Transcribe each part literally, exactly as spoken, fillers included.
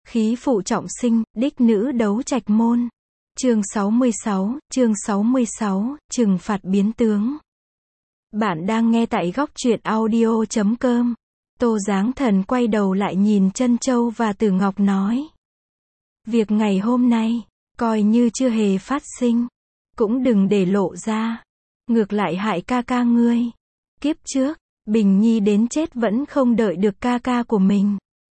Khí phụ trọng sinh, đích nữ đấu trạch môn. Chương sáu mươi sáu, chương sáu mươi sáu, trừng phạt biến tướng. Bạn đang nghe tại góc truyện audio chấm com. Tô Giáng Thần quay đầu lại nhìn Trân Châu và Tử Ngọc nói. Việc ngày hôm nay, coi như chưa hề phát sinh. Cũng đừng để lộ ra. Ngược lại hại ca ca ngươi. Kiếp trước, Bình Nhi đến chết vẫn không đợi được ca ca của mình.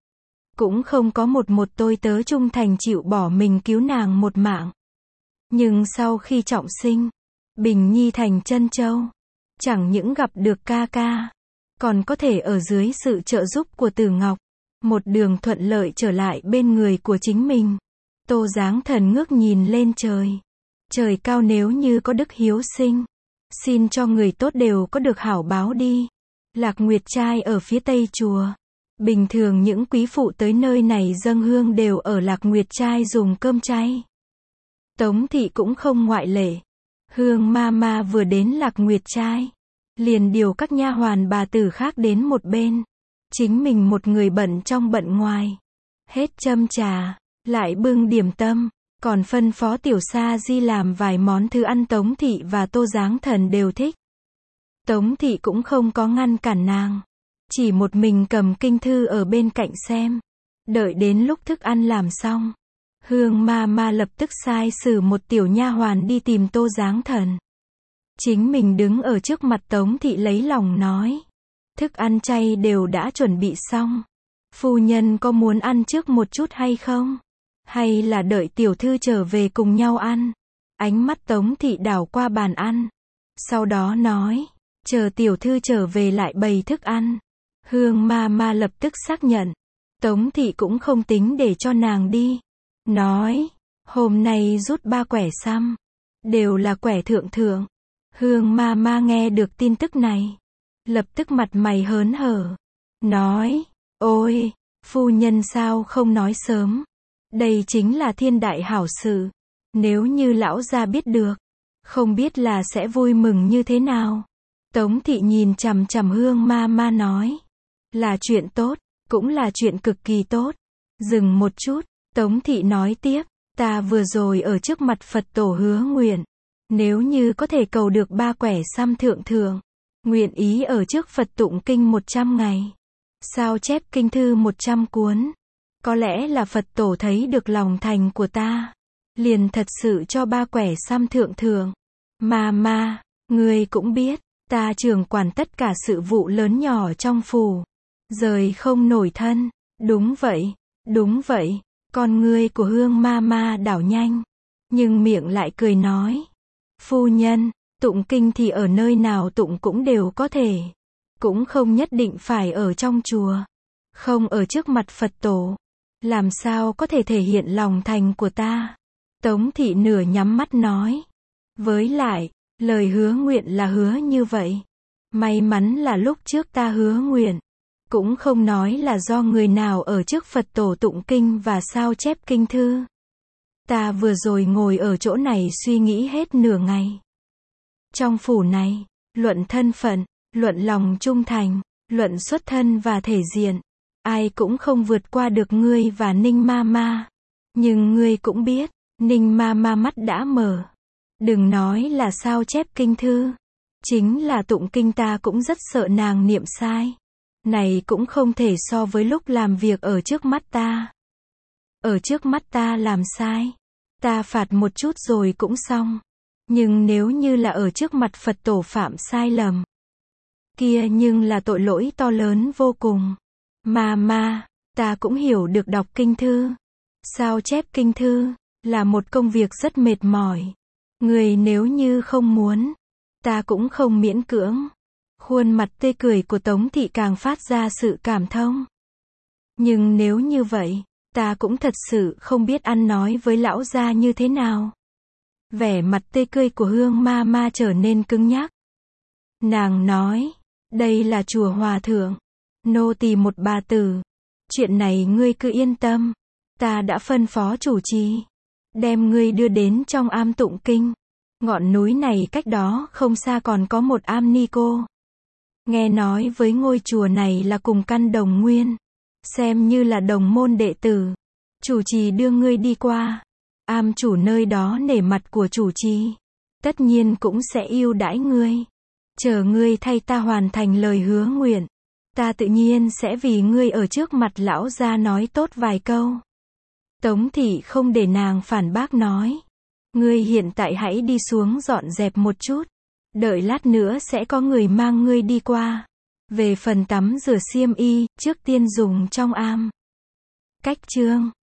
Cũng không có một một tôi tớ trung thành chịu bỏ mình cứu nàng một mạng. Nhưng sau khi trọng sinh, Bình Nhi thành Trân Châu. Chẳng những gặp được ca ca, còn có thể ở dưới sự trợ giúp của Tử Ngọc, một đường thuận lợi trở lại bên người của chính mình. Tô Giáng Thần ngước nhìn lên trời. Trời cao, nếu như có đức hiếu sinh, xin cho người tốt đều có được hảo báo đi. Lạc Nguyệt Trai ở phía tây chùa. Bình thường những quý phụ tới nơi này dâng hương đều ở Lạc Nguyệt Trai dùng cơm chay. Tống thị cũng không ngoại lệ. Hương ma ma vừa đến Lạc Nguyệt Trai, liền điều các nha hoàn bà tử khác đến một bên. Chính mình một người bận trong bận ngoài. Hết châm trà, lại bưng điểm tâm, còn phân phó Tiểu Sa Di làm vài món thứ ăn Tống thị và Tô Giáng Thần đều thích. Tống thị cũng không có ngăn cản nàng. Chỉ một mình cầm kinh thư ở bên cạnh xem. Đợi đến lúc thức ăn làm xong, Hương ma ma lập tức sai sử một tiểu nha hoàn đi tìm Tô Giáng Thần. Chính mình đứng ở trước mặt Tống thị lấy lòng nói. Thức ăn chay đều đã chuẩn bị xong. Phu nhân có muốn ăn trước một chút hay không? Hay là đợi tiểu thư trở về cùng nhau ăn? Ánh mắt Tống thị đảo qua bàn ăn. Sau đó nói, chờ tiểu thư trở về lại bày thức ăn. Hương ma ma lập tức xác nhận. Tống thị cũng không tính để cho nàng đi. Nói, hôm nay rút ba quẻ xăm. Đều là quẻ thượng thượng. Hương ma ma nghe được tin tức này. Lập tức mặt mày hớn hở. Nói, ôi, phu nhân sao không nói sớm. Đây chính là thiên đại hảo sự. Nếu như lão gia biết được, không biết là sẽ vui mừng như thế nào. Tống thị nhìn chằm chằm Hương ma ma nói. Là chuyện tốt, cũng là chuyện cực kỳ tốt. Dừng một chút, Tống thị nói tiếp. Ta vừa rồi ở trước mặt Phật tổ hứa nguyện. Nếu như có thể cầu được ba quẻ xăm thượng thượng, nguyện ý ở trước Phật tụng kinh một trăm ngày. Sao chép kinh thư một trăm cuốn. Có lẽ là Phật tổ thấy được lòng thành của ta. Liền thật sự cho ba quẻ xăm thượng thượng. Mà mà, ngươi cũng biết, ta trưởng quản tất cả sự vụ lớn nhỏ trong phủ. Rời không nổi thân. Đúng vậy, đúng vậy. Con ngươi của Hương ma ma đảo nhanh. Nhưng miệng lại cười nói. Phu nhân, tụng kinh thì ở nơi nào tụng cũng đều có thể. Cũng không nhất định phải ở trong chùa. Không ở trước mặt Phật tổ. Làm sao có thể thể hiện lòng thành của ta? Tống thị nửa nhắm mắt nói. Với lại, lời hứa nguyện là hứa như vậy. May mắn là lúc trước ta hứa nguyện. Cũng không nói là do người nào ở trước Phật tổ tụng kinh và sao chép kinh thư. Ta vừa rồi ngồi ở chỗ này suy nghĩ hết nửa ngày. Trong phủ này, luận thân phận, luận lòng trung thành, luận xuất thân và thể diện, ai cũng không vượt qua được ngươi và Ninh ma ma. Nhưng ngươi cũng biết, Ninh ma ma mắt đã mở. Đừng nói là sao chép kinh thư. Chính là tụng kinh ta cũng rất sợ nàng niệm sai. Này cũng không thể so với lúc làm việc ở trước mắt ta. Ở trước mắt ta làm sai. Ta phạt một chút rồi cũng xong. Nhưng nếu như là ở trước mặt Phật tổ phạm sai lầm. Kia nhưng là tội lỗi to lớn vô cùng. Mà mà, ta cũng hiểu được đọc kinh thư. Sao chép kinh thư, là một công việc rất mệt mỏi. Người nếu như không muốn, ta cũng không miễn cưỡng. Khuôn mặt tươi cười của Tống thị càng phát ra sự cảm thông. Nhưng nếu như vậy, ta cũng thật sự không biết ăn nói với lão gia như thế nào. Vẻ mặt tươi cười của Hương ma ma trở nên cứng nhắc. Nàng nói, đây là chùa hòa thượng. Nô tỳ một bà tử. Chuyện này ngươi cứ yên tâm. Ta đã phân phó chủ trì. Đem ngươi đưa đến trong am tụng kinh. Ngọn núi này cách đó không xa còn có một am ni cô. Nghe nói với ngôi chùa này là cùng căn đồng nguyên. Xem như là đồng môn đệ tử. Chủ trì đưa ngươi đi qua. Am chủ nơi đó nể mặt của chủ trì. Tất nhiên cũng sẽ ưu đãi ngươi. Chờ ngươi thay ta hoàn thành lời hứa nguyện. Ta tự nhiên sẽ vì ngươi ở trước mặt lão gia nói tốt vài câu. Tống thị không để nàng phản bác nói. Ngươi hiện tại hãy đi xuống dọn dẹp một chút. Đợi lát nữa sẽ có người mang ngươi đi qua. Về phần tắm rửa xiêm y, trước tiên dùng trong am. Cách chương